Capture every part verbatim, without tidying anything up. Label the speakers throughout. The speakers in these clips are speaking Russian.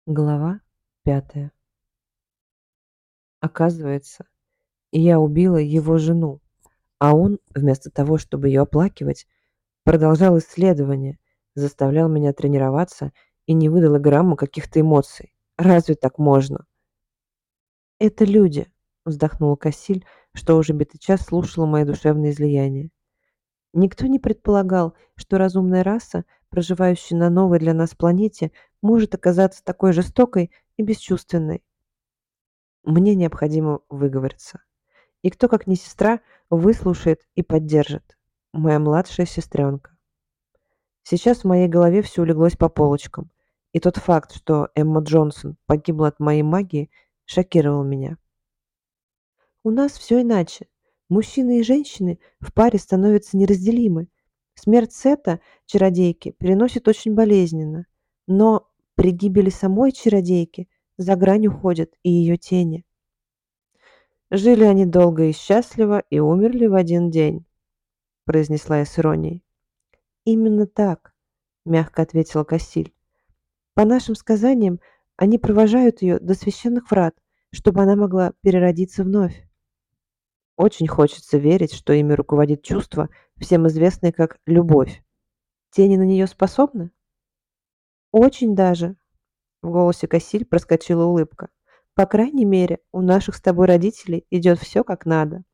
Speaker 1: Глава пятая. Оказывается, я убила его жену, а он, вместо того, чтобы ее оплакивать, продолжал исследование, заставлял меня тренироваться и не выдал и грамма каких-то эмоций. Разве так можно? «Это люди», — вздохнула Кассиль, что уже битый час слушала мои душевные излияния. «Никто не предполагал, что разумная раса, проживающая на новой для нас планете, может оказаться такой жестокой и бесчувственной. Мне необходимо выговориться. И кто, как не сестра, выслушает и поддержит? Моя младшая сестренка. Сейчас в моей голове все улеглось по полочкам. И тот факт, что Эмма Джонсон погибла от моей магии, шокировал меня. У нас все иначе. Мужчины и женщины в паре становятся неразделимы. Смерть Сета, чародейки, переносит очень болезненно. Но при гибели самой чародейки за грань уходят и ее тени. Жили они долго и счастливо и умерли в один день, произнесла я с иронией. Именно так, мягко ответила Кассиль. По нашим сказаниям, они провожают ее до священных врат, чтобы она могла переродиться вновь. Очень хочется верить, что ими руководит чувство, всем известное как любовь. Тени на нее способны? Очень даже. В голосе Кассиль проскочила улыбка. По крайней мере, у наших с тобой родителей идет все как надо.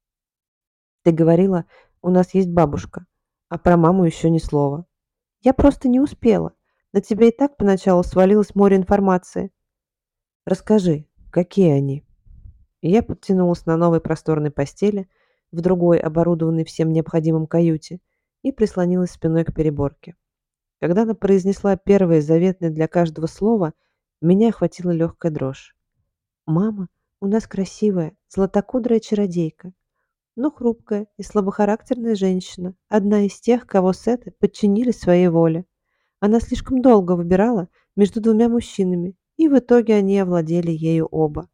Speaker 1: Ты говорила, у нас есть бабушка, а про маму еще ни слова. Я просто не успела. На тебя и так поначалу свалилось море информации. Расскажи, какие они? Я подтянулась на новой просторной постели, в другой, оборудованной всем необходимым каюте, и прислонилась спиной к переборке. Когда она произнесла первое заветное для каждого слова, меня охватила легкая дрожь. «Мама, у нас красивая, златокудрая чародейка, но хрупкая и слабохарактерная женщина, одна из тех, кого Сеты подчинили своей воле. Она слишком долго выбирала между двумя мужчинами, и в итоге они овладели ею оба.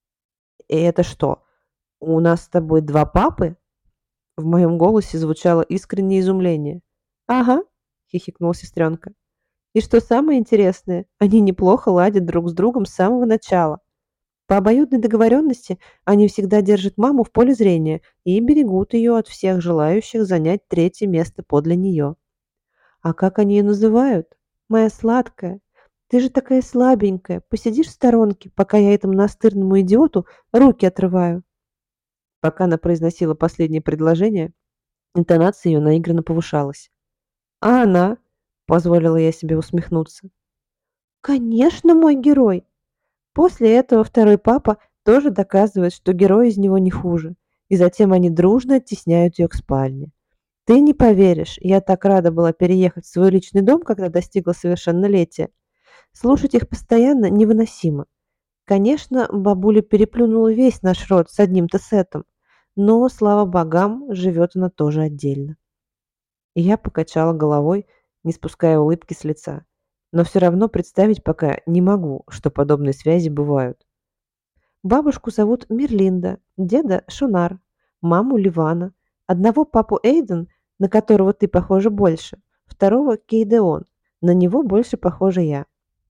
Speaker 1: «И это что, у нас с тобой два папы?» В моем голосе звучало искреннее изумление. «Ага», — хихикнула сестренка. «И что самое интересное, они неплохо ладят друг с другом с самого начала. По обоюдной договоренности они всегда держат маму в поле зрения и берегут ее от всех желающих занять третье место подле нее. А как они ее называют? Моя сладкая. Ты же такая слабенькая. Посидишь в сторонке, пока я этому настырному идиоту руки отрываю. Пока она произносила последнее предложение, интонация ее наигранно повышалась. А она? Позволила я себе усмехнуться. Конечно, мой герой. После этого второй папа тоже доказывает, что герой из него не хуже. И затем они дружно оттесняют ее к спальне. Ты не поверишь, я так рада была переехать в свой личный дом, когда достигла совершеннолетия. Слушать их постоянно невыносимо. Конечно, бабуля переплюнула весь наш род с одним-то сетом, но, слава богам, живет она тоже отдельно. И я покачала головой, не спуская улыбки с лица. Но все равно представить пока не могу, что подобные связи бывают. Бабушку зовут Мерлинда, деда Шунар, маму Ливана, одного папу Эйден, на которого ты похожа больше, второго Кейдеон, на него больше похожа я.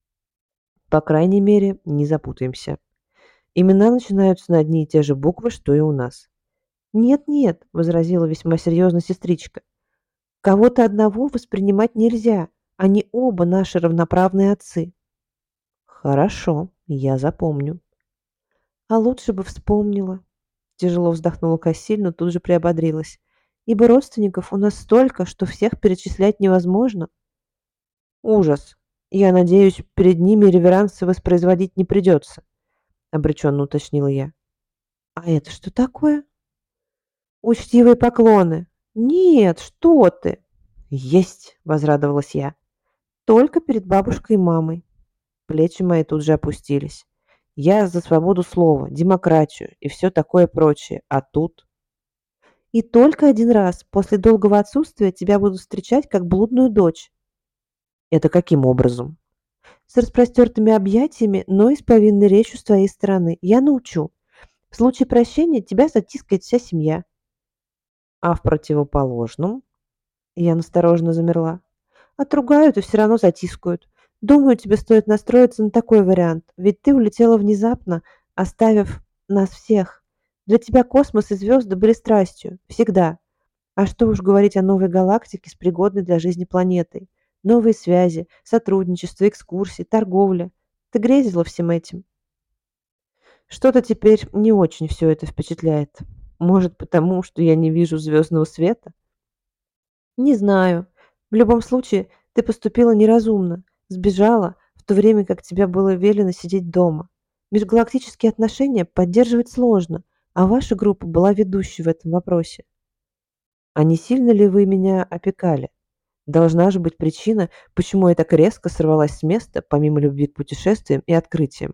Speaker 1: По крайней мере, не запутаемся. Имена начинаются на одни и те же буквы, что и у нас. «Нет-нет», — возразила весьма серьезно сестричка, — «кого-то одного воспринимать нельзя, они оба наши равноправные отцы». «Хорошо, я запомню». «А лучше бы вспомнила», — тяжело вздохнула Кассиль, но тут же приободрилась, «ибо родственников у нас столько, что всех перечислять невозможно». «Ужас! Я надеюсь, перед ними реверансы воспроизводить не придется», — обреченно уточнила я. «А это что такое?» «Учтивые поклоны». «Нет, что ты!» «Есть!» — возрадовалась я. «Только перед бабушкой и мамой». Плечи мои тут же опустились. Я за свободу слова, демократию и все такое прочее. А тут... И только один раз после долгого отсутствия тебя будут встречать как блудную дочь. Это каким образом? С распростертыми объятиями, но и с повинной речью с твоей стороны. Я научу. В случае прощения тебя затискает вся семья. А в противоположном? Я настороженно замерла. Отругают и все равно затискают. Думаю, тебе стоит настроиться на такой вариант, ведь ты улетела внезапно, оставив нас всех. Для тебя космос и звезды были страстью. Всегда. А что уж говорить о новой галактике с пригодной для жизни планетой. Новые связи, сотрудничество, экскурсии, торговля. Ты грезила всем этим. Что-то теперь не очень все это впечатляет. Может, потому, что я не вижу звездного света? Не знаю. В любом случае, ты поступила неразумно. Сбежала, в то время как тебе было велено сидеть дома. Межгалактические отношения поддерживать сложно, а ваша группа была ведущей в этом вопросе. А не сильно ли вы меня опекали? Должна же быть причина, почему я так резко сорвалась с места, помимо любви к путешествиям и открытиям.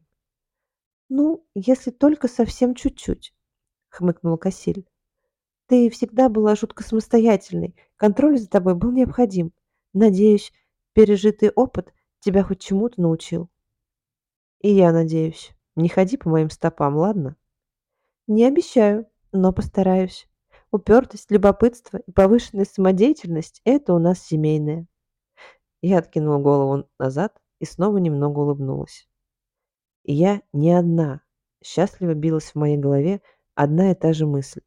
Speaker 1: Ну, если только совсем чуть-чуть, хмыкнул Кассиль. Ты всегда была жутко самостоятельной, контроль за тобой был необходим. Надеюсь, пережитый опыт тебя хоть чему-то научил. И я надеюсь. Не ходи по моим стопам, ладно? Не обещаю, но постараюсь. Упертость, любопытство и повышенная самодеятельность– это у нас семейное. Я откинула голову назад и снова немного улыбнулась. И я не одна. Счастливо билась в моей голове одна и та же мысль.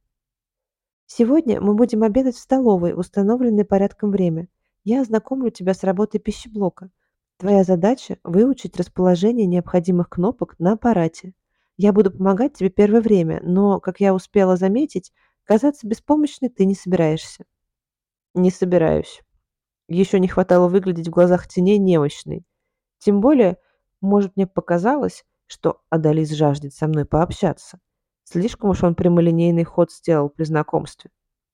Speaker 1: Сегодня мы будем обедать в столовой в установленное порядком время. Я ознакомлю тебя с работой пищеблока. Твоя задача– выучить расположение необходимых кнопок на аппарате. Я буду помогать тебе первое время, но, как я успела заметить, казаться беспомощной ты не собираешься. Не собираюсь. Еще не хватало выглядеть в глазах теней немощной. Тем более, может, мне показалось, что Адалис жаждет со мной пообщаться. Слишком уж он прямолинейный ход сделал при знакомстве.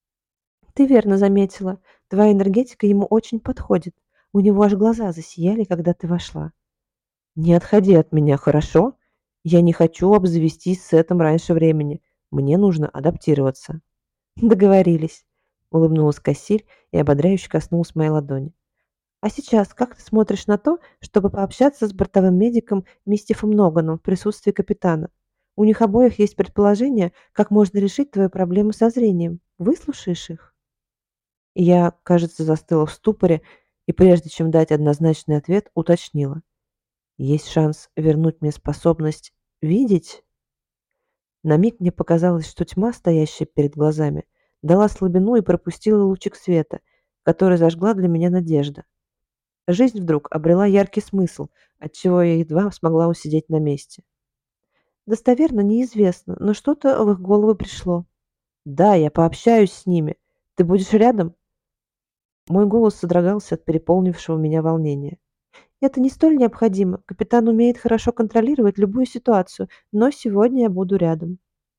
Speaker 1: Ты верно заметила. Твоя энергетика ему очень подходит. У него аж глаза засияли, когда ты вошла. Не отходи от меня, хорошо? Я не хочу обзавестись с этим раньше времени. Мне нужно адаптироваться. Договорились. Улыбнулась Кассиль и ободряюще коснулась моей ладони. А сейчас как ты смотришь на то, чтобы пообщаться с бортовым медиком Мистифом Ноганом в присутствии капитана? У них обоих есть предположение, как можно решить твою проблему со зрением. Выслушаешь их? Я, кажется, застыла в ступоре и, прежде чем дать однозначный ответ, уточнила. Есть шанс вернуть мне способность видеть? На миг мне показалось, что тьма, стоящая перед глазами, дала слабину и пропустила лучик света, который зажгла для меня надежда. Жизнь вдруг обрела яркий смысл, отчего я едва смогла усидеть на месте. Достоверно неизвестно, но что-то в их головы пришло. Да, я пообщаюсь с ними. Ты будешь рядом? Мой голос содрогался от переполнившего меня волнения. Это не столь необходимо. Капитан умеет хорошо контролировать любую ситуацию, но сегодня я буду рядом.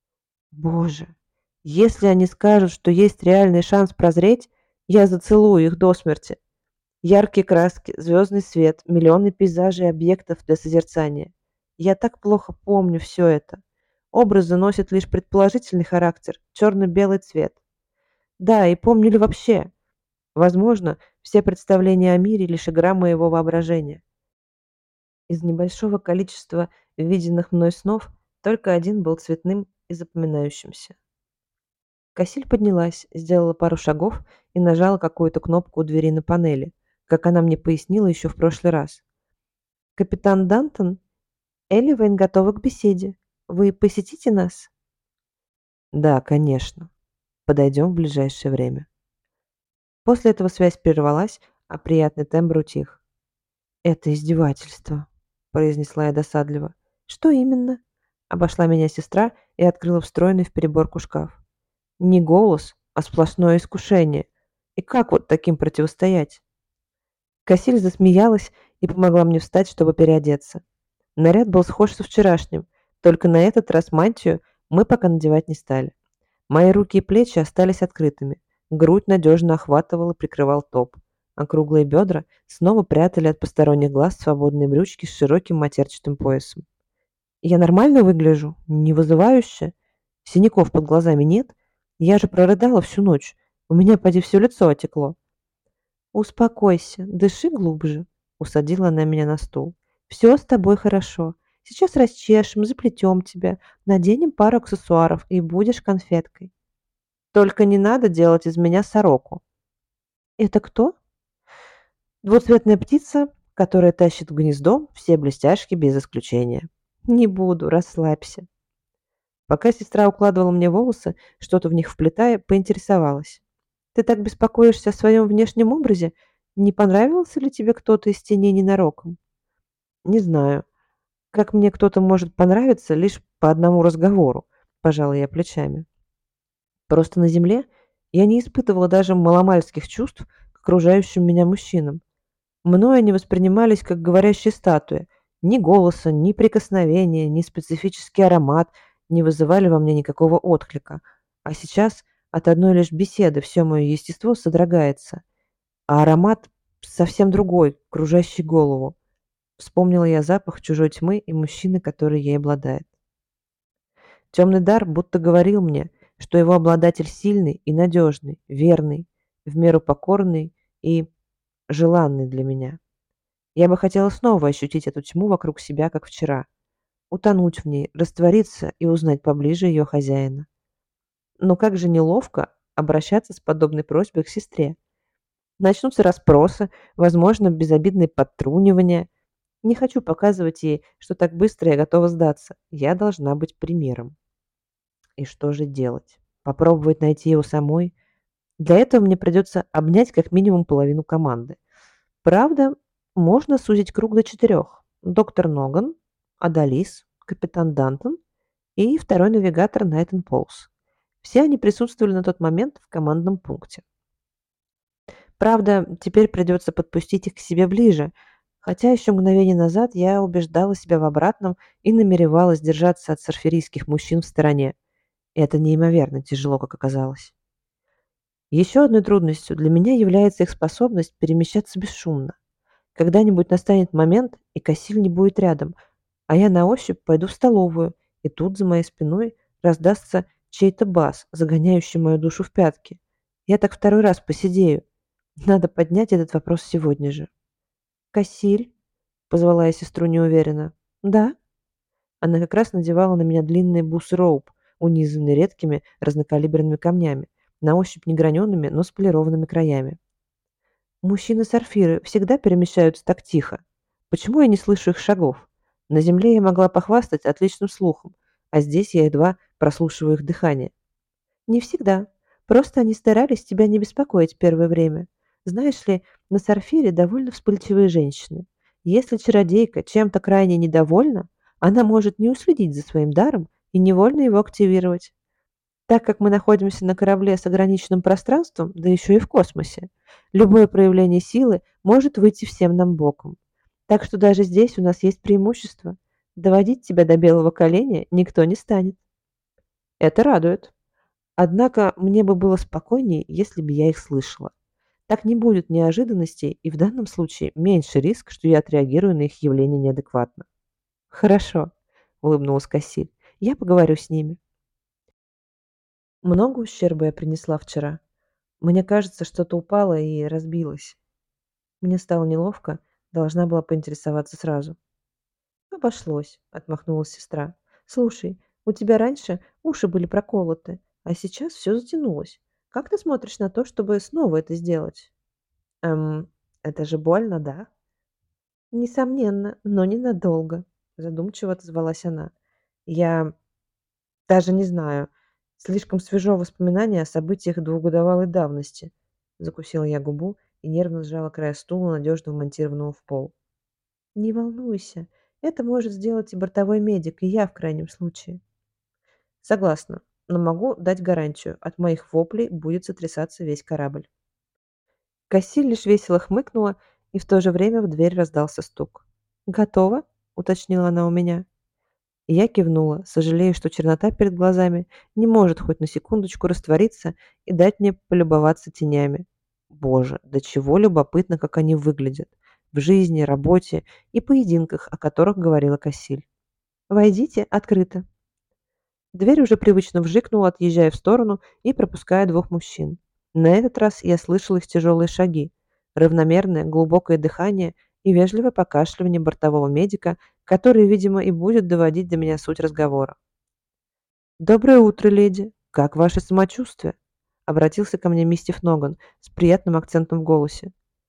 Speaker 1: Боже, если они скажут, что есть реальный шанс прозреть, я зацелую их до смерти. Яркие краски, звездный свет, миллионы пейзажей и объектов для созерцания. Я так плохо помню все это. Образы носят лишь предположительный характер, черно-белый цвет. Да, и помню ли вообще? Возможно, все представления о мире лишь игра моего воображения. Из небольшого количества виденных мной снов только один был цветным и запоминающимся. Кассиль поднялась, сделала пару шагов и нажала какую-то кнопку у двери на панели, как она мне пояснила еще в прошлый раз. «Капитан Дантон, Элливейн готова к беседе. Вы посетите нас?» «Да, конечно. Подойдем в ближайшее время». После этого связь прервалась, а приятный тембр утих. «Это издевательство», — произнесла я досадливо. «Что именно?» Обошла меня сестра и открыла встроенный в переборку шкаф. «Не голос, а сплошное искушение. И как вот таким противостоять?» Кассиль засмеялась и помогла мне встать, чтобы переодеться. Наряд был схож со вчерашним, только на этот раз мантию мы пока надевать не стали. Мои руки и плечи остались открытыми, грудь надежно охватывал и прикрывал топ, а круглые бедра снова прятали от посторонних глаз свободные брючки с широким матерчатым поясом. Я нормально выгляжу? Не вызывающе? Синяков под глазами нет? Я же прорыдала всю ночь. У меня поди все лицо отекло. Успокойся, дыши глубже, усадила она меня на стул. Все с тобой хорошо. Сейчас расчешем, заплетем тебя, наденем пару аксессуаров и будешь конфеткой. Только не надо делать из меня сороку. Это кто? Двуцветная птица, которая тащит в гнездо все блестяшки без исключения. Не буду, расслабься. Пока сестра укладывала мне волосы, что-то в них вплетая, поинтересовалась. Ты так беспокоишься о своем внешнем образе? Не понравился ли тебе кто-то из теней ненароком? Не знаю. Как мне кто-то может понравиться лишь по одному разговору, пожала я плечами. Просто на земле я не испытывала даже маломальских чувств к окружающим меня мужчинам. Мною они воспринимались как говорящие статуи. Ни голоса, ни прикосновения, ни специфический аромат не вызывали во мне никакого отклика. А сейчас от одной лишь беседы все мое естество содрогается. А аромат совсем другой, кружащий голову. Вспомнила я запах чужой тьмы и мужчины, который ей обладает. Темный дар будто говорил мне, что его обладатель сильный и надежный, верный, в меру покорный и желанный для меня. Я бы хотела снова ощутить эту тьму вокруг себя, как вчера, утонуть в ней, раствориться и узнать поближе ее хозяина. Но как же неловко обращаться с подобной просьбой к сестре. Начнутся расспросы, возможно, безобидные подтрунивания. Не хочу показывать ей, что так быстро я готова сдаться. Я должна быть примером. И что же делать? Попробовать найти его самой? Для этого мне придется обнять как минимум половину команды. Правда, можно сузить круг до четырех. Доктор Ноган, Адалис, капитан Дантон и второй навигатор Найтон Полс. Все они присутствовали на тот момент в командном пункте. Правда, теперь придется подпустить их к себе ближе, хотя еще мгновение назад я убеждала себя в обратном и намеревалась держаться от сарферийских мужчин в стороне. И это неимоверно тяжело, как оказалось. Еще одной трудностью для меня является их способность перемещаться бесшумно. Когда-нибудь настанет момент, и Кассиль не будет рядом, а я на ощупь пойду в столовую, и тут за моей спиной раздастся чей-то бас, загоняющий мою душу в пятки. Я так второй раз посидею. Надо поднять этот вопрос сегодня же. «Кассиль?» — позвала я сестру неуверенно. «Да?» Она как раз надевала на меня длинные бусы-роуп, унизанные редкими разнокалиберными камнями, на ощупь не гранеными, но с полированными краями. Мужчины-сарфиры всегда перемещаются так тихо. Почему я не слышу их шагов? На земле я могла похвастать отличным слухом, а здесь я едва прослушиваю их дыхание. Не всегда. Просто они старались тебя не беспокоить первое время. Знаешь ли, на Сарфире довольно вспыльчивые женщины. Если чародейка чем-то крайне недовольна, она может не уследить за своим даром и невольно его активировать. Так как мы находимся на корабле с ограниченным пространством, да еще и в космосе, любое проявление силы может выйти всем нам боком. Так что даже здесь у нас есть преимущество. Доводить тебя до белого коленя никто не станет. Это радует. Однако мне бы было спокойнее, если бы я их слышала. Так не будет неожиданностей и в данном случае меньше риск, что я отреагирую на их явление неадекватно. Хорошо, улыбнулась Кассиль. Я поговорю с ними. Много ущерба я принесла вчера. Мне кажется, что-то упало и разбилось. Мне стало неловко, должна была поинтересоваться сразу. Обошлось, отмахнулась сестра. Слушай, у тебя раньше уши были проколоты, а сейчас все затянулось. Как ты смотришь на то, чтобы снова это сделать? Эм, это же больно, да? Несомненно, но ненадолго, задумчиво отозвалась она. Я даже не знаю, слишком свежо воспоминание о событиях двухгодовалой давности. Закусила я губу и нервно сжала край стула, надежно вмонтированного в пол. Не волнуйся, это может сделать и бортовой медик, и я в крайнем случае. Согласна, но могу дать гарантию, от моих воплей будет сотрясаться весь корабль. Кассиль лишь весело хмыкнула, и в то же время в дверь раздался стук. «Готово?» — уточнила она у меня. И я кивнула, сожалея, что чернота перед глазами не может хоть на секундочку раствориться и дать мне полюбоваться тенями. Боже, до чего любопытно, как они выглядят. В жизни, работе и поединках, о которых говорила Кассиль. «Войдите, открыто». Дверь уже привычно вжикнула, отъезжая в сторону и пропуская двух мужчин. На этот раз я слышал их тяжелые шаги, равномерное глубокое дыхание и вежливое покашливание бортового медика, который, видимо, и будет доводить до меня суть разговора. «Доброе утро, леди. Как ваше самочувствие?» — обратился ко мне мистер Ноган с приятным акцентом в голосе.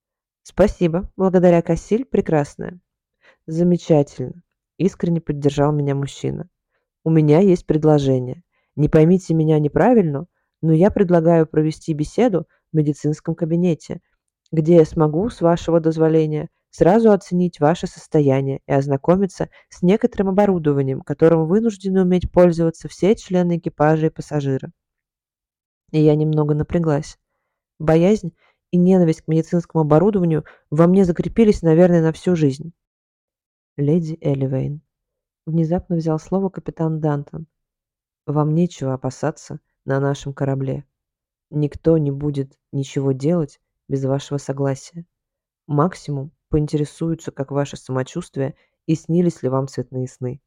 Speaker 1: Спасибо, благодаря Кассиль прекрасная. Замечательно. Искренне поддержал меня мужчина. У меня есть предложение. Не поймите меня неправильно, но я предлагаю провести беседу в медицинском кабинете, где я смогу, с вашего дозволения, сразу оценить ваше состояние и ознакомиться с некоторым оборудованием, которым вынуждены уметь пользоваться все члены экипажа и пассажиры. И я немного напряглась. Боязнь и ненависть к медицинскому оборудованию во мне закрепились, наверное, на всю жизнь. Леди Элливейн. Внезапно взял слово капитан Дантон. Вам нечего опасаться на нашем корабле. Никто не будет ничего делать без вашего согласия. Максимум поинтересуются, как ваше самочувствие и снились ли вам цветные сны.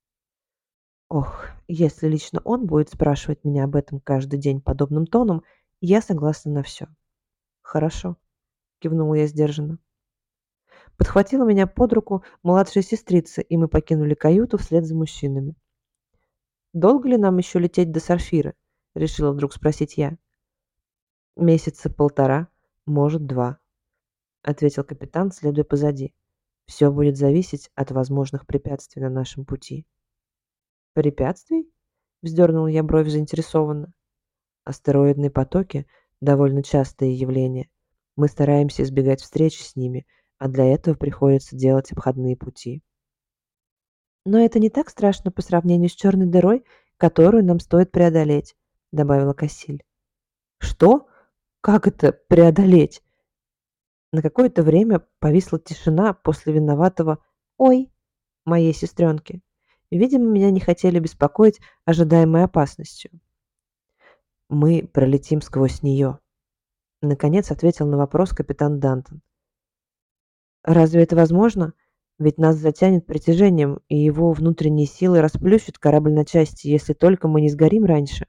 Speaker 1: Ох, если лично он будет спрашивать меня об этом каждый день подобным тоном, я согласна на все. Хорошо, кивнула я сдержанно. Подхватила меня под руку младшая сестрица, и мы покинули каюту вслед за мужчинами. «Долго ли нам еще лететь до Сарфира?» — решила вдруг спросить я. «Месяца полтора, может, два», — ответил капитан, следуя позади. «Все будет зависеть от возможных препятствий на нашем пути». «Препятствий?» — вздернула я бровь заинтересованно. «Астероидные потоки — довольно частое явление. Мы стараемся избегать встреч с ними, а для этого приходится делать обходные пути». «Но это не так страшно по сравнению с черной дырой, которую нам стоит преодолеть», — добавила Кассиль. «Что? Как это преодолеть?» На какое-то время повисла тишина после виноватого «Ой!» моей сестренки. Видимо, меня не хотели беспокоить ожидаемой опасностью. «Мы пролетим сквозь нее», — наконец ответил на вопрос капитан Дантон. «Разве это возможно? Ведь нас затянет притяжением, и его внутренние силы расплющат корабль на части, если только мы не сгорим раньше».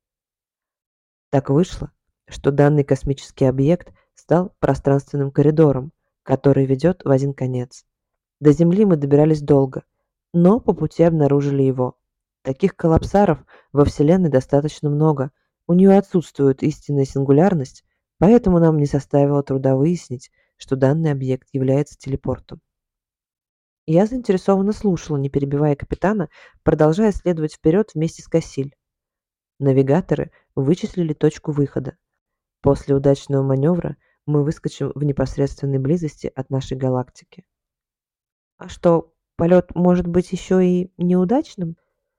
Speaker 1: Так вышло, что данный космический объект стал пространственным коридором, который ведет в один конец. До Земли мы добирались долго, но по пути обнаружили его. Таких коллапсаров во Вселенной достаточно много, у нее отсутствует истинная сингулярность, поэтому нам не составило труда выяснить, что данный объект является телепортом. Я заинтересованно слушала, не перебивая капитана, продолжая следовать вперед вместе с Кассиль. Навигаторы вычислили точку выхода. После удачного маневра мы выскочим в непосредственной близости от нашей галактики. А что, полет может быть еще и неудачным?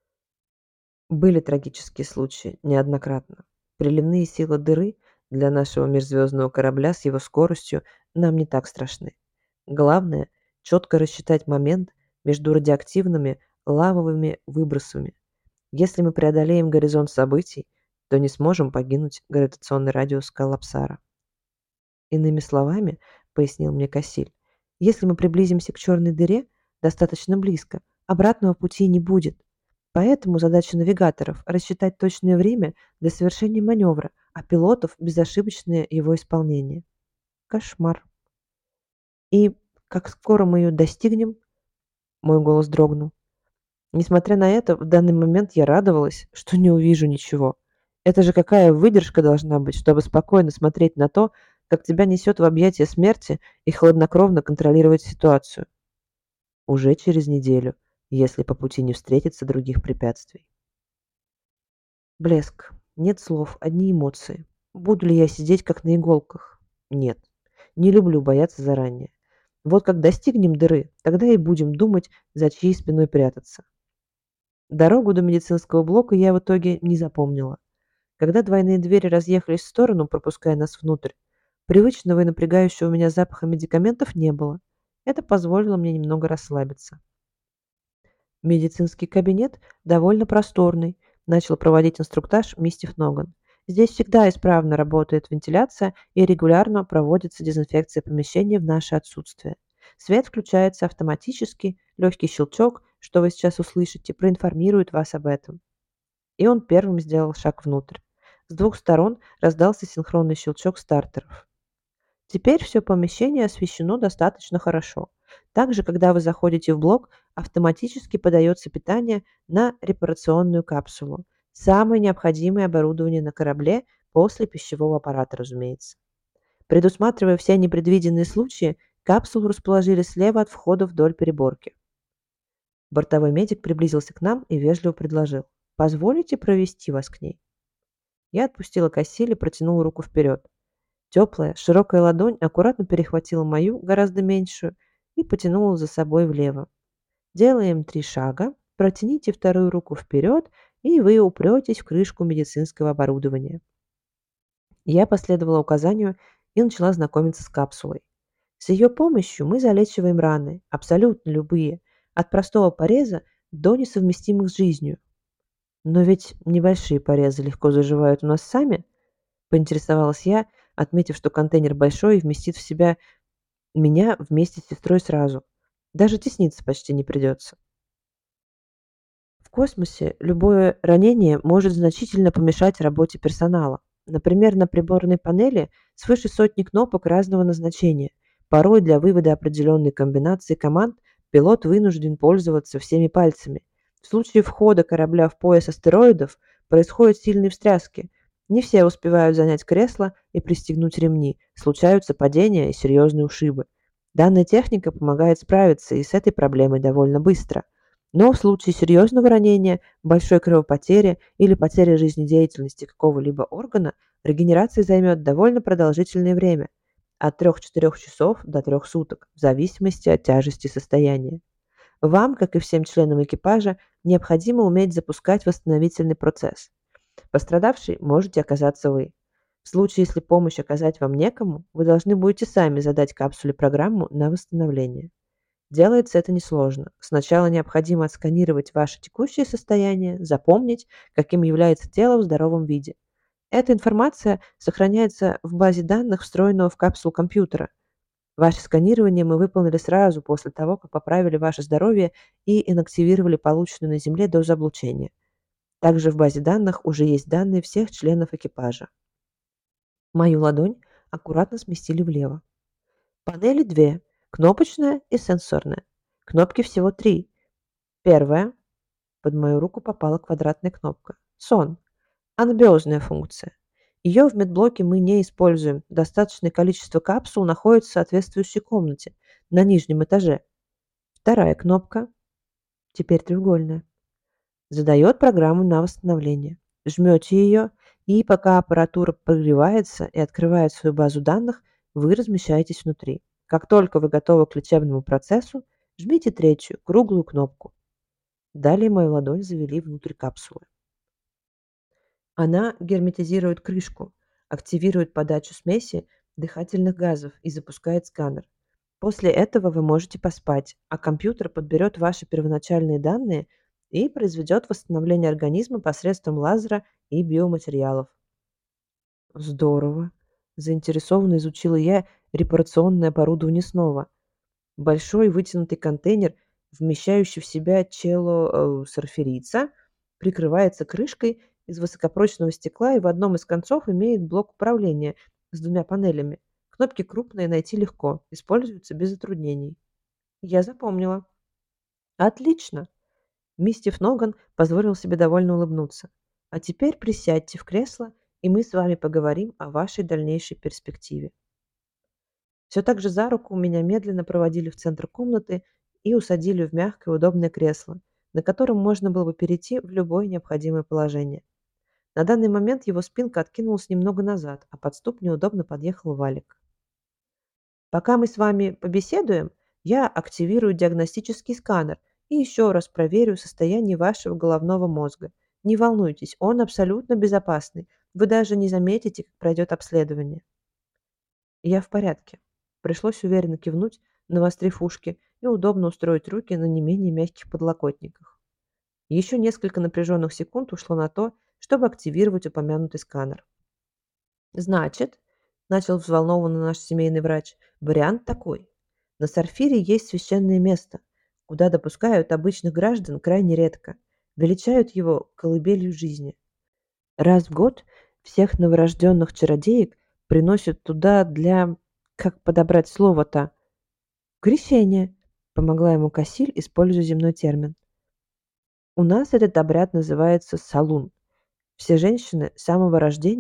Speaker 1: Были трагические случаи, неоднократно. Приливные силы дыры для нашего межзвездного корабля с его скоростью нам не так страшны. Главное — четко рассчитать момент между радиоактивными лавовыми выбросами. Если мы преодолеем горизонт событий, то не сможем покинуть гравитационный радиус коллапсара. Иными словами, пояснил мне Кассиль, если мы приблизимся к черной дыре достаточно близко, обратного пути не будет. Поэтому задача навигаторов — рассчитать точное время для совершения маневра, а пилотов — безошибочное его исполнение. Кошмар. И как скоро мы ее достигнем? Мой голос дрогнул. Несмотря на это, в данный момент я радовалась, что не увижу ничего. Это же какая выдержка должна быть, чтобы спокойно смотреть на то, как тебя несет в объятия смерти и хладнокровно контролировать ситуацию. Уже через неделю, если по пути не встретится других препятствий. Блеск. Нет слов, одни эмоции. Буду ли я сидеть как на иголках? Нет. Не люблю бояться заранее. Вот как достигнем дыры, тогда и будем думать, за чьей спиной прятаться. Дорогу до медицинского блока я в итоге не запомнила. Когда двойные двери разъехались в сторону, пропуская нас внутрь, привычного и напрягающего меня запаха медикаментов не было. Это позволило мне немного расслабиться. Медицинский кабинет довольно просторный, начал проводить инструктаж мистер Ноган. Здесь всегда исправно работает вентиляция и регулярно проводится дезинфекция помещения в наше отсутствие. Свет включается автоматически, легкий щелчок, что вы сейчас услышите, проинформирует вас об этом. И он первым сделал шаг внутрь. С двух сторон раздался синхронный щелчок стартеров. Теперь все помещение освещено достаточно хорошо. Также, когда вы заходите в блок, автоматически подается питание на репарационную капсулу. Самое необходимое оборудование на корабле после пищевого аппарата, разумеется. Предусматривая все непредвиденные случаи, капсулу расположили слева от входа вдоль переборки. Бортовой медик приблизился к нам и вежливо предложил: «Позволите провести вас к ней?» Я отпустила Кассиль и протянула руку вперед. Теплая, широкая ладонь аккуратно перехватила мою, гораздо меньшую, и потянула за собой влево. Делаем три шага, протяните вторую руку вперед, и вы упретесь в крышку медицинского оборудования. Я последовала указанию и начала знакомиться с капсулой. С ее помощью мы залечиваем раны, абсолютно любые, от простого пореза до несовместимых с жизнью. Но ведь небольшие порезы легко заживают у нас сами, поинтересовалась я, отметив, что контейнер большой и вместит в себя меня вместе с сестрой сразу. Даже тесниться почти не придется. В космосе любое ранение может значительно помешать работе персонала. Например, на приборной панели свыше сотни кнопок разного назначения. Порой для вывода определенной комбинации команд пилот вынужден пользоваться всеми пальцами. В случае входа корабля в пояс астероидов происходят сильные встряски. Не все успевают занять кресло и пристегнуть ремни. Случаются падения и серьезные ушибы. Данная техника помогает справиться и с этой проблемой довольно быстро. Но в случае серьезного ранения, большой кровопотери или потери жизнедеятельности какого-либо органа регенерация займет довольно продолжительное время – от трёх-четырёх часов до трёх суток, в зависимости от тяжести состояния. Вам, как и всем членам экипажа, необходимо уметь запускать восстановительный процесс. Пострадавшей можете оказаться вы. В случае, если помощь оказать вам некому, вы должны будете сами задать капсуле программу на восстановление. Делается это несложно. Сначала необходимо отсканировать ваше текущее состояние, запомнить, каким является тело в здоровом виде. Эта информация сохраняется в базе данных, встроенного в капсулу компьютера. Ваше сканирование мы выполнили сразу после того, как поправили ваше здоровье и инактивировали полученную на Земле дозу облучения. Также в базе данных уже есть данные всех членов экипажа. Мою ладонь аккуратно сместили влево. Панели две – кнопочная и сенсорная. Кнопки всего три. Первая. Под мою руку попала квадратная кнопка. Сон. Анабиозная функция. Ее в медблоке мы не используем. Достаточное количество капсул находится в соответствующей комнате на нижнем этаже. Вторая кнопка. Теперь треугольная. Задает программу на восстановление. Жмете ее, и пока аппаратура прогревается и открывает свою базу данных, вы размещаетесь внутри. Как только вы готовы к лечебному процессу, жмите третью, круглую кнопку. Далее мою ладонь завели внутрь капсулы. Она герметизирует крышку, активирует подачу смеси дыхательных газов и запускает сканер. После этого вы можете поспать, а компьютер подберет ваши первоначальные данные и произведет восстановление организма посредством лазера и биоматериалов. Здорово. Заинтересованно изучила я репарационное оборудование снова. Большой вытянутый контейнер, вмещающий в себя чело э, сарферица, прикрывается крышкой из высокопрочного стекла и в одном из концов имеет блок управления с двумя панелями. Кнопки крупные, найти легко, используются без затруднений. Я запомнила. Отлично. Мистер Ноган позволил себе довольно улыбнуться. А теперь присядьте в кресло, и мы с вами поговорим о вашей дальнейшей перспективе. Все так же за руку меня медленно проводили в центр комнаты и усадили в мягкое удобное кресло, на котором можно было бы перейти в любое необходимое положение. На данный момент его спинка откинулась немного назад, а под ступ неудобно подъехал валик. Пока мы с вами побеседуем, я активирую диагностический сканер и еще раз проверю состояние вашего головного мозга. Не волнуйтесь, он абсолютно безопасный. Вы даже не заметите, как пройдет обследование. Я в порядке. Пришлось уверенно кивнуть, навострив ушки, и удобно устроить руки на не менее мягких подлокотниках. Еще несколько напряженных секунд ушло на то, чтобы активировать упомянутый сканер. Значит, начал взволнованно наш семейный врач, вариант такой. На Сарфире есть священное место, куда допускают обычных граждан крайне редко, величают его колыбелью жизни. Раз в год всех новорожденных чародеек приносят туда для, как подобрать слово-то, крещения, помогла ему Кассиль, используя земной термин. У нас этот обряд называется салун. Все женщины с самого рождения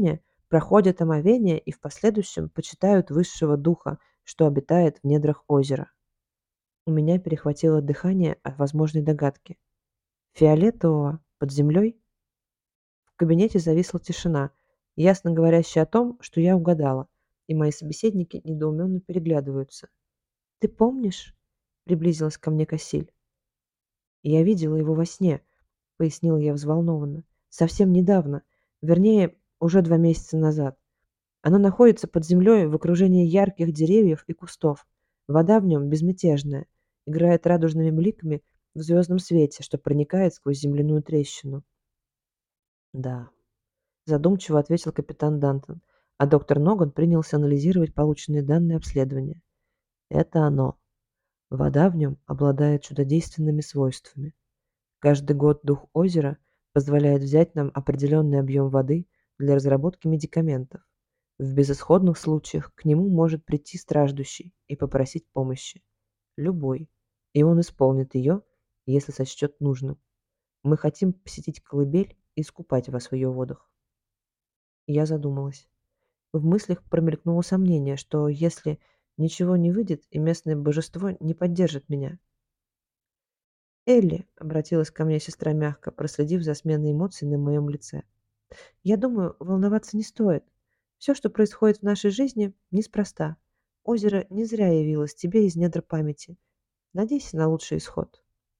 Speaker 1: проходят омовение и в последующем почитают высшего духа, что обитает в недрах озера. У меня перехватило дыхание от возможной догадки. Фиолетового под землей? В кабинете зависла тишина, ясно говорящая о том, что я угадала, и мои собеседники недоуменно переглядываются. «Ты помнишь?» — приблизилась ко мне Кассиль. «Я видела его во сне», — пояснила я взволнованно. «Совсем недавно, вернее, уже два месяца назад. Оно находится под землей в окружении ярких деревьев и кустов. Вода в нем безмятежная, играет радужными бликами в звездном свете, что проникает сквозь земляную трещину». «Да», — задумчиво ответил капитан Дантон, а доктор Ноган принялся анализировать полученные данные обследования. «Это оно. Вода в нем обладает чудодейственными свойствами. Каждый год дух озера позволяет взять нам определенный объем воды для разработки медикаментов. В безысходных случаях к нему может прийти страждущий и попросить помощи. Любой. И он исполнит ее, если сочтет нужным. Мы хотим посетить колыбель и искупать вас в ее водах». Я задумалась. В мыслях промелькнуло сомнение, что если ничего не выйдет и местное божество не поддержит меня. «Элли», — обратилась ко мне сестра мягко, проследив за сменой эмоций на моем лице, — «я думаю, волноваться не стоит. Все, что происходит в нашей жизни, неспроста. Озеро не зря явилось тебе из недр памяти. Надейся на лучший исход».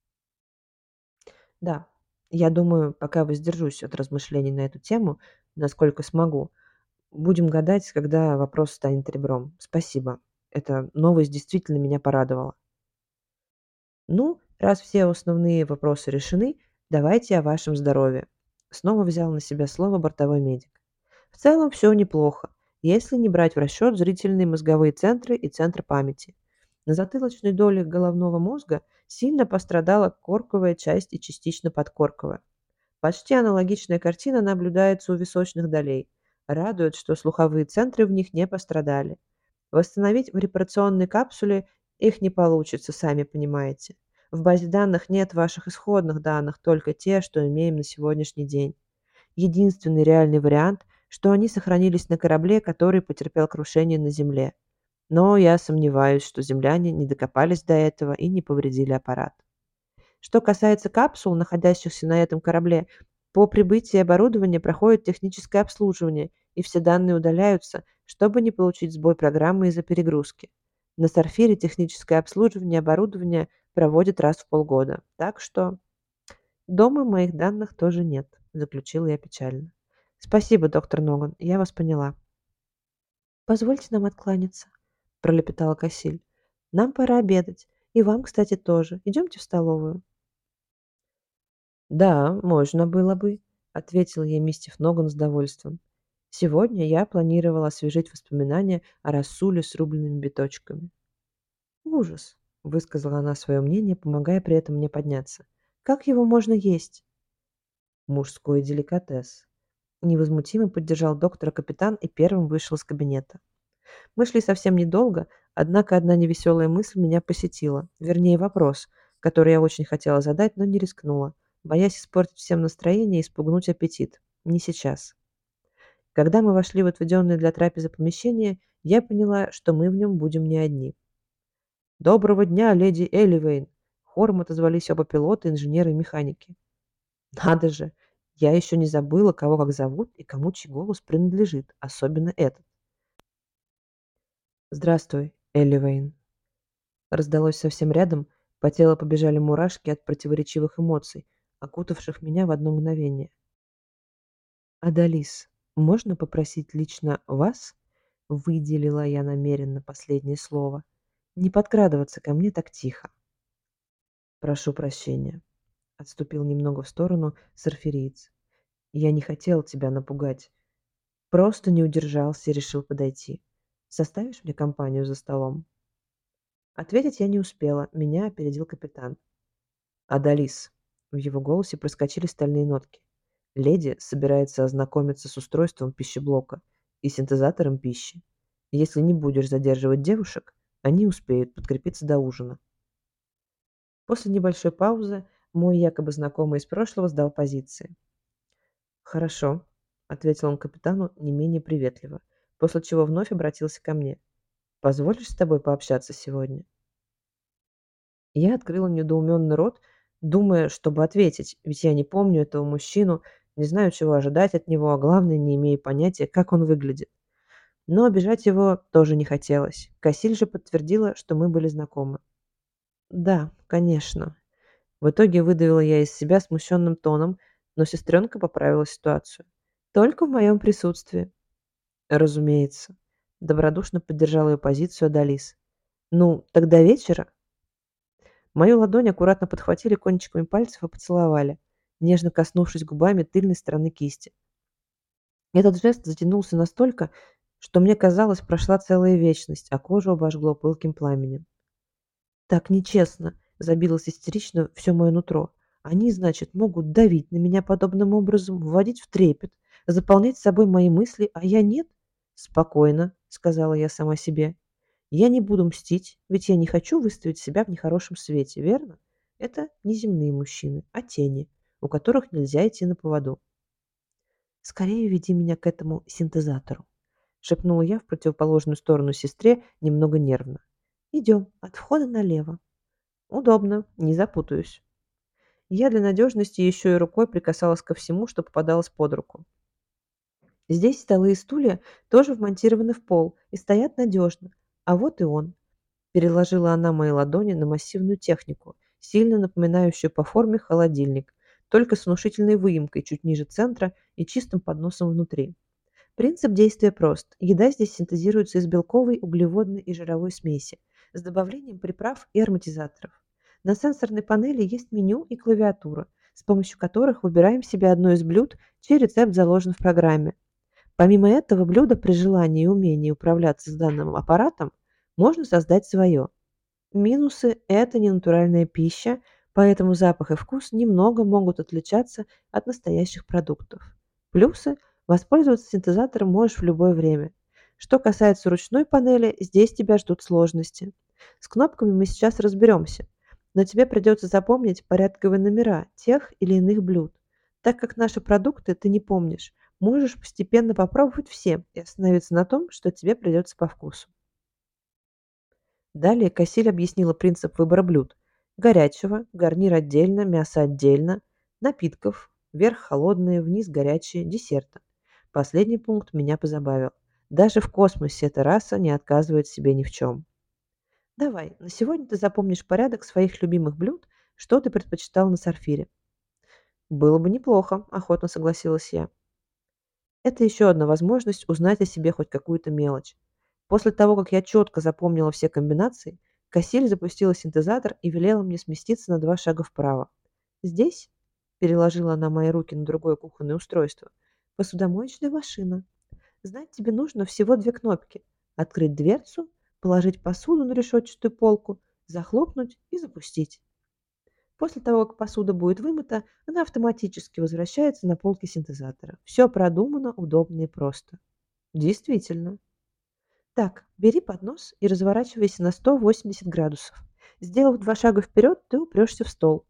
Speaker 1: Да, я думаю, пока воздержусь от размышлений на эту тему, насколько смогу. Будем гадать, когда вопрос станет ребром. Спасибо. Эта новость действительно меня порадовала. Ну, раз все основные вопросы решены, давайте о вашем здоровье. Снова взял на себя слово бортовой медик. В целом все неплохо, если не брать в расчет зрительные мозговые центры и центр памяти. На затылочной доле головного мозга сильно пострадала корковая часть и частично подкорковая. Почти аналогичная картина наблюдается у височных долей. Радует, что слуховые центры в них не пострадали. Восстановить в репарационной капсуле их не получится, сами понимаете. В базе данных нет ваших исходных данных, только те, что имеем на сегодняшний день. Единственный реальный вариант, что они сохранились на корабле, который потерпел крушение на Земле. Но я сомневаюсь, что земляне не докопались до этого и не повредили аппарат. Что касается капсул, находящихся на этом корабле, по прибытии оборудование проходит техническое обслуживание, и все данные удаляются, чтобы не получить сбой программы из-за перегрузки. На Сарфире техническое обслуживание оборудования проводят раз в полгода. Так что дома моих данных тоже нет, заключила я печально. Спасибо, доктор Ноган, я вас поняла. Позвольте нам откланяться, пролепетала Кассиль. Нам пора обедать. И вам, кстати, тоже. Идемте в столовую. «Да, можно было бы», — ответил ей мистер Ноган с довольством. «Сегодня я планировала освежить воспоминания о Расуле с рубленными биточками». «Ужас», — высказала она свое мнение, помогая при этом мне подняться. «Как его можно есть?» «Мужской деликатес», — невозмутимо поддержал доктора капитан и первым вышел из кабинета. Мы шли совсем недолго, однако одна невеселая мысль меня посетила, вернее вопрос, который я очень хотела задать, но не рискнула, боясь испортить всем настроение и спугнуть аппетит. Не сейчас. Когда мы вошли в отведенное для трапезы помещение, я поняла, что мы в нем будем не одни. «Доброго дня, леди Элливейн!» Хором отозвались оба пилота, инженеры и механики. Надо же! Я еще не забыла, кого как зовут и кому чей голос принадлежит, особенно этот. «Здравствуй, Элливейн!» Раздалось совсем рядом, по телу побежали мурашки от противоречивых эмоций, окутавших меня в одно мгновение. «Адалис, можно попросить лично вас?» — выделила я намеренно последнее слово. «Не подкрадываться ко мне так тихо». «Прошу прощения», — отступил немного в сторону сарфириец. «Я не хотел тебя напугать. Просто не удержался и решил подойти. Составишь мне компанию за столом?» Ответить я не успела, меня опередил капитан. «Адалис». В его голосе проскочили стальные нотки. «Леди собирается ознакомиться с устройством пищеблока и синтезатором пищи. Если не будешь задерживать девушек, они успеют подкрепиться до ужина». После небольшой паузы мой якобы знакомый из прошлого сдал позиции. «Хорошо. ответил он капитану не менее приветливо, после чего вновь обратился ко мне. Позволишь с тобой пообщаться сегодня? Я открыла недоуменный рот, думая, чтобы ответить, ведь я не помню этого мужчину, не знаю, чего ожидать от него, а главное, не имею понятия, как он выглядит. Но обижать его тоже не хотелось. Кассиль же подтвердила, что мы были знакомы. Да, конечно. В итоге выдавила я из себя смущенным тоном, но сестренка поправила ситуацию. Только в моем присутствии. Разумеется. Добродушно поддержала ее позицию Адалис. Ну, тогда вечера. Мою ладонь аккуратно подхватили кончиками пальцев и поцеловали, нежно коснувшись губами тыльной стороны кисти. Этот жест затянулся настолько, что мне казалось, прошла целая вечность, а кожу обожгло пылким пламенем. Так нечестно, забилось истерично все мое нутро. Они, значит, могут давить на меня подобным образом, вводить в трепет, заполнять собой мои мысли, а я нет? Спокойно, сказала я сама себе. Я не буду мстить, ведь я не хочу выставить себя в нехорошем свете, верно? Это не земные мужчины, а тени, у которых нельзя идти на поводу. Скорее веди меня к этому синтезатору, шепнула я в противоположную сторону сестре немного нервно. Идем, от входа налево. Удобно, не запутаюсь. Я для надежности еще и рукой прикасалась ко всему, что попадалось под руку. Здесь столы и стулья тоже вмонтированы в пол и стоят надежно. А вот и он. Переложила она мои ладони на массивную технику, сильно напоминающую по форме холодильник, только с внушительной выемкой чуть ниже центра и чистым подносом внутри. Принцип действия прост. Еда здесь синтезируется из белковой, углеводной и жировой смеси с добавлением приправ и ароматизаторов. На сенсорной панели есть меню и клавиатура, с помощью которых выбираем себе одно из блюд, чей рецепт заложен в программе. Помимо этого блюда при желании и умении управляться с данным аппаратом можно создать свое. Минусы – это ненатуральная пища, поэтому запах и вкус немного могут отличаться от настоящих продуктов. Плюсы – воспользоваться синтезатором можешь в любое время. Что касается ручной панели, здесь тебя ждут сложности. С кнопками мы сейчас разберемся, но тебе придется запомнить порядковые номера тех или иных блюд. Так как наши продукты ты не помнишь, можешь постепенно попробовать все и остановиться на том, что тебе придется по вкусу. Далее Кассиль объяснила принцип выбора блюд. Горячего, гарнир отдельно, мясо отдельно, напитков, вверх холодные, вниз горячие, десерта. Последний пункт меня позабавил. Даже в космосе эта раса не отказывает себе ни в чем. Давай, на сегодня ты запомнишь порядок своих любимых блюд, что ты предпочитал на сарфире. Было бы неплохо, охотно согласилась я. Это еще одна возможность узнать о себе хоть какую-то мелочь. После того, как я четко запомнила все комбинации, Кассиль запустила синтезатор и велела мне сместиться на два шага вправо. Здесь, переложила она мои руки на другое кухонное устройство, посудомоечная машина. Знать тебе нужно всего две кнопки. Открыть дверцу, положить посуду на решетчатую полку, захлопнуть и запустить. После того, как посуда будет вымыта, она автоматически возвращается на полки синтезатора. Все продумано, удобно и просто. Действительно. Так, бери поднос и разворачивайся на сто восемьдесят градусов. Сделав два шага вперед, ты упрешься в стол.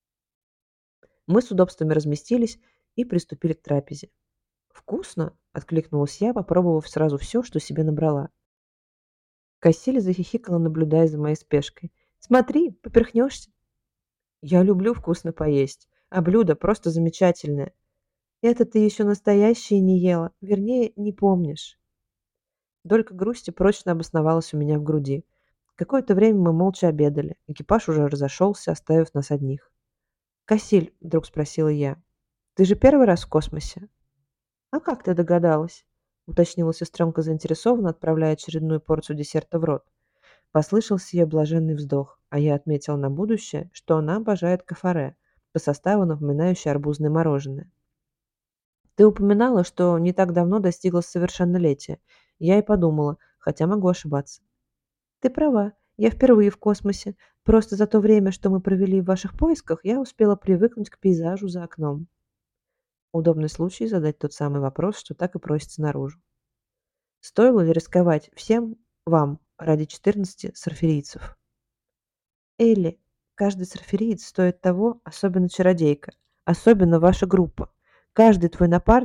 Speaker 1: Мы с удобствами разместились и приступили к трапезе. «Вкусно!» – откликнулась я, попробовав сразу все, что себе набрала. Кассиля захихикала, наблюдая за моей спешкой. «Смотри, поперхнешься!» «Я люблю вкусно поесть, а блюдо просто замечательное. Это ты еще настоящее не ела, вернее, не помнишь». Долька грусти прочно обосновалась у меня в груди. Какое-то время мы молча обедали. Экипаж уже разошелся, оставив нас одних. «Кассиль», — вдруг спросила я, — «ты же первый раз в космосе?» «А как ты догадалась?» — уточнила сестренка заинтересованно, отправляя очередную порцию десерта в рот. Послышался ее блаженный вздох, а я отметила на будущее, что она обожает кафаре, по составу напоминающее арбузное мороженое. «Ты упоминала, что не так давно достигла совершеннолетия. Я и подумала, хотя могу ошибаться». «Ты права, я впервые в космосе. Просто за то время, что мы провели в ваших поисках, я успела привыкнуть к пейзажу за окном». Удобный случай задать тот самый вопрос, что так и просится наружу. Стоило ли рисковать всем вам ради четырнадцати сарферийцев? Элли, каждый сарфериец стоит того, особенно чародейка, особенно ваша группа. Каждый твой напарник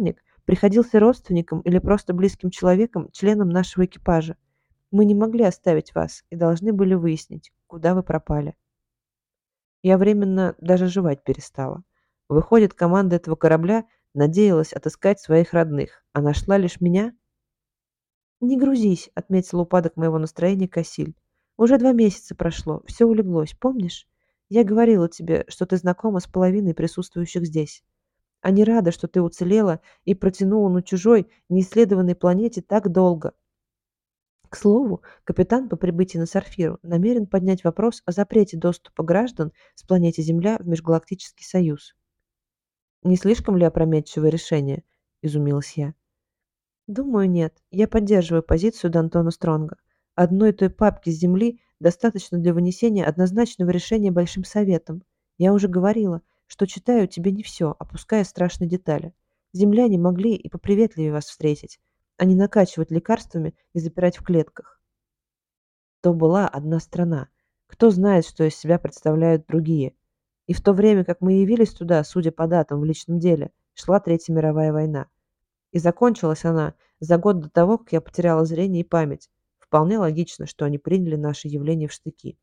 Speaker 1: приходился родственником или просто близким человеком, членом нашего экипажа. Мы не могли оставить вас и должны были выяснить, куда вы пропали. Я временно даже жевать перестала. Выходит, команда этого корабля надеялась отыскать своих родных, а нашла лишь меня? «Не грузись», — отметила упадок моего настроения Кассиль. «Уже два месяца прошло, все улеглось, помнишь? Я говорила тебе, что ты знакома с половиной присутствующих здесь. Они рады, что ты уцелела и протянула на чужой, неисследованной планете так долго. К слову, капитан по прибытии на Сарфиру намерен поднять вопрос о запрете доступа граждан с планеты Земля в Межгалактический Союз». «Не слишком ли опрометчивое решение?» – изумилась я. «Думаю, нет. Я поддерживаю позицию Д'Антона Стронга. Одной той папки с Земли достаточно для вынесения однозначного решения Большим Советом. Я уже говорила, что читаю тебе не все, опуская страшные детали. Земляне могли и поприветливее вас встретить, а не накачивать лекарствами и запирать в клетках. То была одна страна. Кто знает, что из себя представляют другие. И в то время, как мы явились туда, судя по датам в личном деле, шла Третья мировая война. И закончилась она за год до того, как я потеряла зрение и память. Вполне логично, что они приняли наше явление в штыки.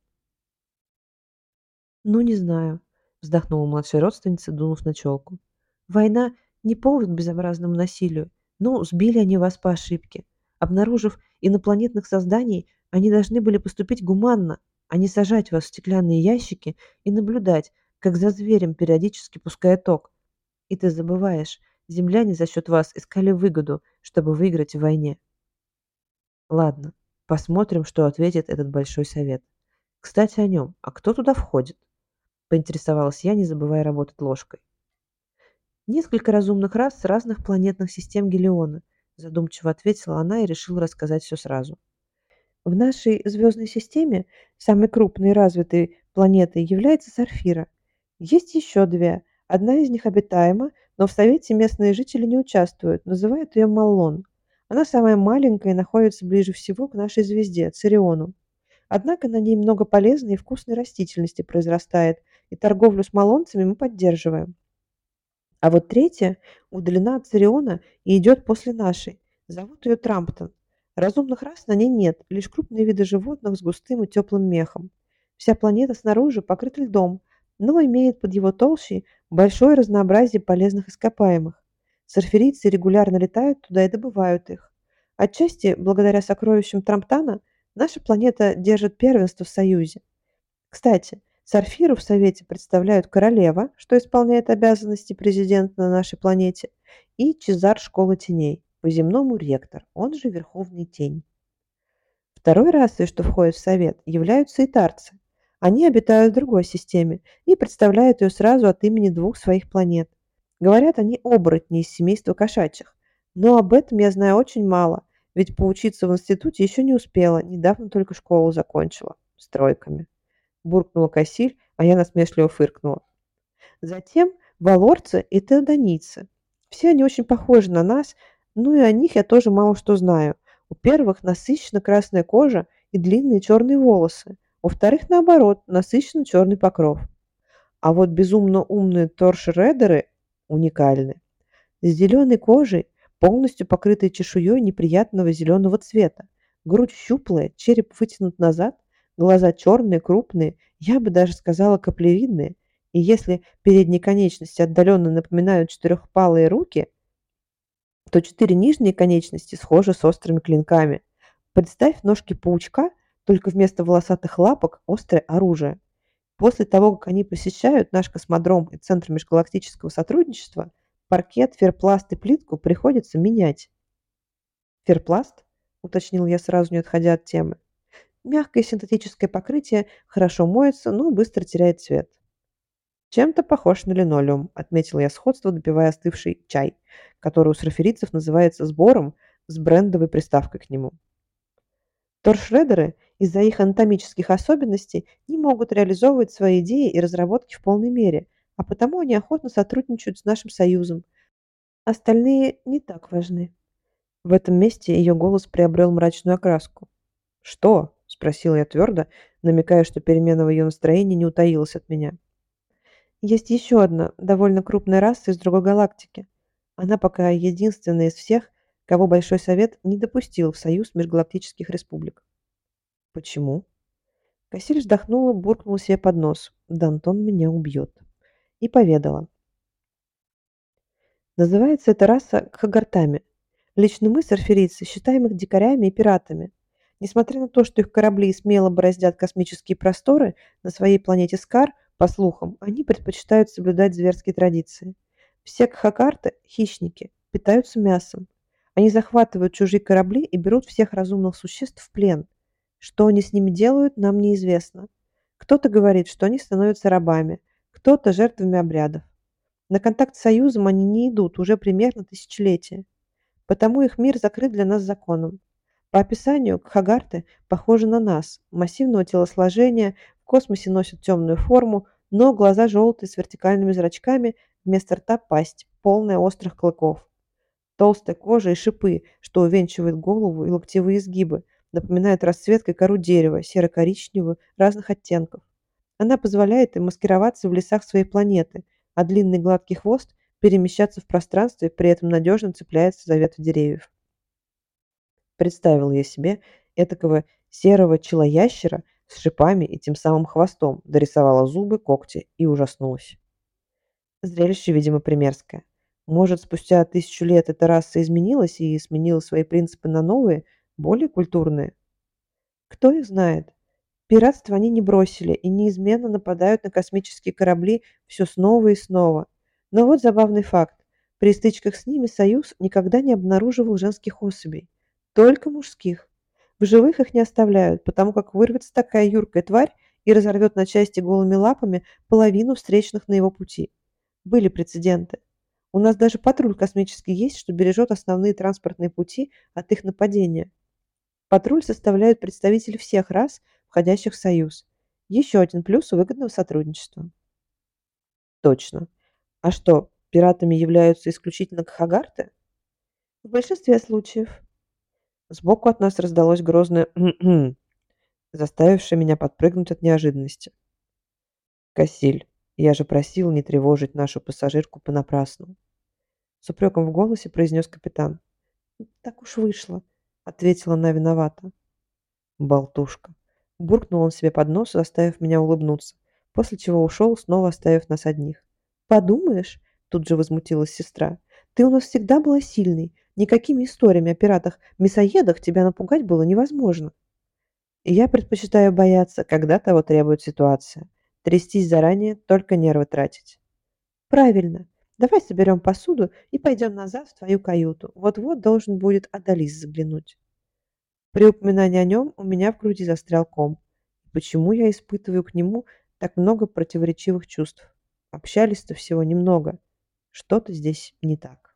Speaker 1: «Ну, не знаю», — вздохнула младшая родственница, дунув на челку. «Война не повод к безобразному насилию. Ну, сбили они вас по ошибке. Обнаружив инопланетных созданий, они должны были поступить гуманно, а не сажать вас в стеклянные ящики и наблюдать, как за зверем периодически пуская ток. И ты забываешь, земляне за счет вас искали выгоду, чтобы выиграть в войне. Ладно, посмотрим, что ответит этот большой совет. Кстати, о нем. А кто туда входит?» Поинтересовалась я, не забывая работать ложкой. «Несколько разумных рас с разных планетных систем Гелиона», задумчиво ответила она и решила рассказать все сразу. «В нашей звездной системе самой крупной и развитой планетой является Сарфира. Есть еще две. Одна из них обитаема, но в Совете местные жители не участвуют, называют ее Маллон. Она самая маленькая и находится ближе всего к нашей звезде, Цириону. Однако на ней много полезной и вкусной растительности произрастает, и торговлю с малонцами мы поддерживаем. А вот третья удалена от Цириона и идет после нашей. Зовут ее Трамптон. Разумных рас на ней нет, лишь крупные виды животных с густым и теплым мехом. Вся планета снаружи покрыта льдом, но имеет под его толщей большое разнообразие полезных ископаемых. Сарферийцы регулярно летают туда и добывают их. Отчасти, благодаря сокровищам Трамптана, наша планета держит первенство в Союзе. Кстати, Сарфиру в Совете представляют королева, что исполняет обязанности президента на нашей планете, и Чезар Школы Теней, по-земному ректор, он же Верховный Тень. Второй расой, что входит в Совет, являются итарцы. Они обитают в другой системе и представляют ее сразу от имени двух своих планет. Говорят, они оборотни из семейства кошачьих. Но об этом я знаю очень мало, ведь поучиться в институте еще не успела, недавно только школу закончила. С тройками. Буркнула Кассиль, а я насмешливо фыркнула. Затем валорцы и теодонийцы. Все они очень похожи на нас, ну и о них я тоже мало что знаю. У первых насыщенно красная кожа и длинные черные волосы. У вторых, наоборот, насыщенно черный покров. А вот безумно умные торшредеры уникальны. С зеленой кожей, полностью покрытой чешуей неприятного зеленого цвета. Грудь щуплая, череп вытянут назад, глаза черные, крупные, я бы даже сказала каплевидные. И если передние конечности отдаленно напоминают четырехпалые руки, то четыре нижние конечности схожи с острыми клинками. Представь ножки паучка, только вместо волосатых лапок острое оружие. После того, как они посещают наш космодром и Центр межгалактического сотрудничества, паркет, ферпласт и плитку приходится менять. «Ферпласт?» – уточнил я сразу, не отходя от темы. «Мягкое синтетическое покрытие хорошо моется, но быстро теряет цвет». «Чем-то похож на линолеум», – отметил я сходство, допивая остывший чай, который у сарферийцев называется сбором с брендовой приставкой к нему. Торшредеры из-за их анатомических особенностей не могут реализовывать свои идеи и разработки в полной мере, а потому они охотно сотрудничают с нашим союзом. Остальные не так важны. В этом месте ее голос приобрел мрачную окраску. «Что?» – спросила я твердо, намекая, что перемена в ее настроении не утаилась от меня. «Есть еще одна, довольно крупная раса из другой галактики. Она пока единственная из всех, кого Большой Совет не допустил в Союз межгалактических республик. Почему? Кассиль вздохнула, буркнула себе под нос. Дантон меня убьет. И поведала. Называется эта раса кхагартами. Лично мы, сарферийцы, считаем их дикарями и пиратами. Несмотря на то, что их корабли смело бороздят космические просторы, на своей планете Скар, по слухам, они предпочитают соблюдать зверские традиции. Все кхакарты– хищники, питаются мясом. Они захватывают чужие корабли и берут всех разумных существ в плен. Что они с ними делают, нам неизвестно. Кто-то говорит, что они становятся рабами, кто-то жертвами обрядов. На контакт с Союзом они не идут уже примерно тысячелетия, потому их мир закрыт для нас законом. По описанию, кхагарты похожи на нас, массивного телосложения, в космосе носят темную форму, но глаза желтые с вертикальными зрачками, вместо рта пасть, полная острых клыков. Толстая кожа и шипы, что увенчивают голову и локтевые изгибы, напоминают расцветкой кору дерева, серо-коричневую, разных оттенков. Она позволяет им маскироваться в лесах своей планеты, а длинный гладкий хвост перемещаться в пространстве, при этом надежно цепляется за ветви деревьев. Представила я себе этакого серого челоящера с шипами и тем самым хвостом, дорисовала зубы, когти и ужаснулась. Зрелище, видимо, примерское. Может, спустя тысячу лет эта раса изменилась и сменила свои принципы на новые, более культурные? Кто их знает? Пиратство они не бросили и неизменно нападают на космические корабли все снова и снова. Но вот забавный факт. При стычках с ними Союз никогда не обнаруживал женских особей. Только мужских. В живых их не оставляют, потому как вырвется такая юркая тварь и разорвет на части голыми лапами половину встречных на его пути. Были прецеденты. У нас даже патруль космический есть, что бережет основные транспортные пути от их нападения. Патруль составляют представители всех рас, входящих в Союз. Еще один плюс выгодного сотрудничества. Точно. А что, пиратами являются исключительно кхагарты? В большинстве случаев. Сбоку от нас раздалось грозное «кхм-кхм», заставившее меня подпрыгнуть от неожиданности. «Кассиль, я же просил не тревожить нашу пассажирку понапрасну», с упреком в голосе произнес капитан. «Так уж вышло», — ответила она виновата. Болтушка. Буркнул он себе под нос, заставив меня улыбнуться, после чего ушел, снова оставив нас одних. «Подумаешь», — тут же возмутилась сестра, — «ты у нас всегда была сильной. Никакими историями о пиратах-мясоедах тебя напугать было невозможно». И я предпочитаю бояться, когда того требует ситуация. Трястись заранее, только нервы тратить. «Правильно. Давай соберем посуду и пойдем назад в твою каюту. Вот-вот должен будет Адалис заглянуть». При упоминании о нем у меня в груди застрял ком. Почему я испытываю к нему так много противоречивых чувств? Общались-то всего немного. Что-то здесь не так.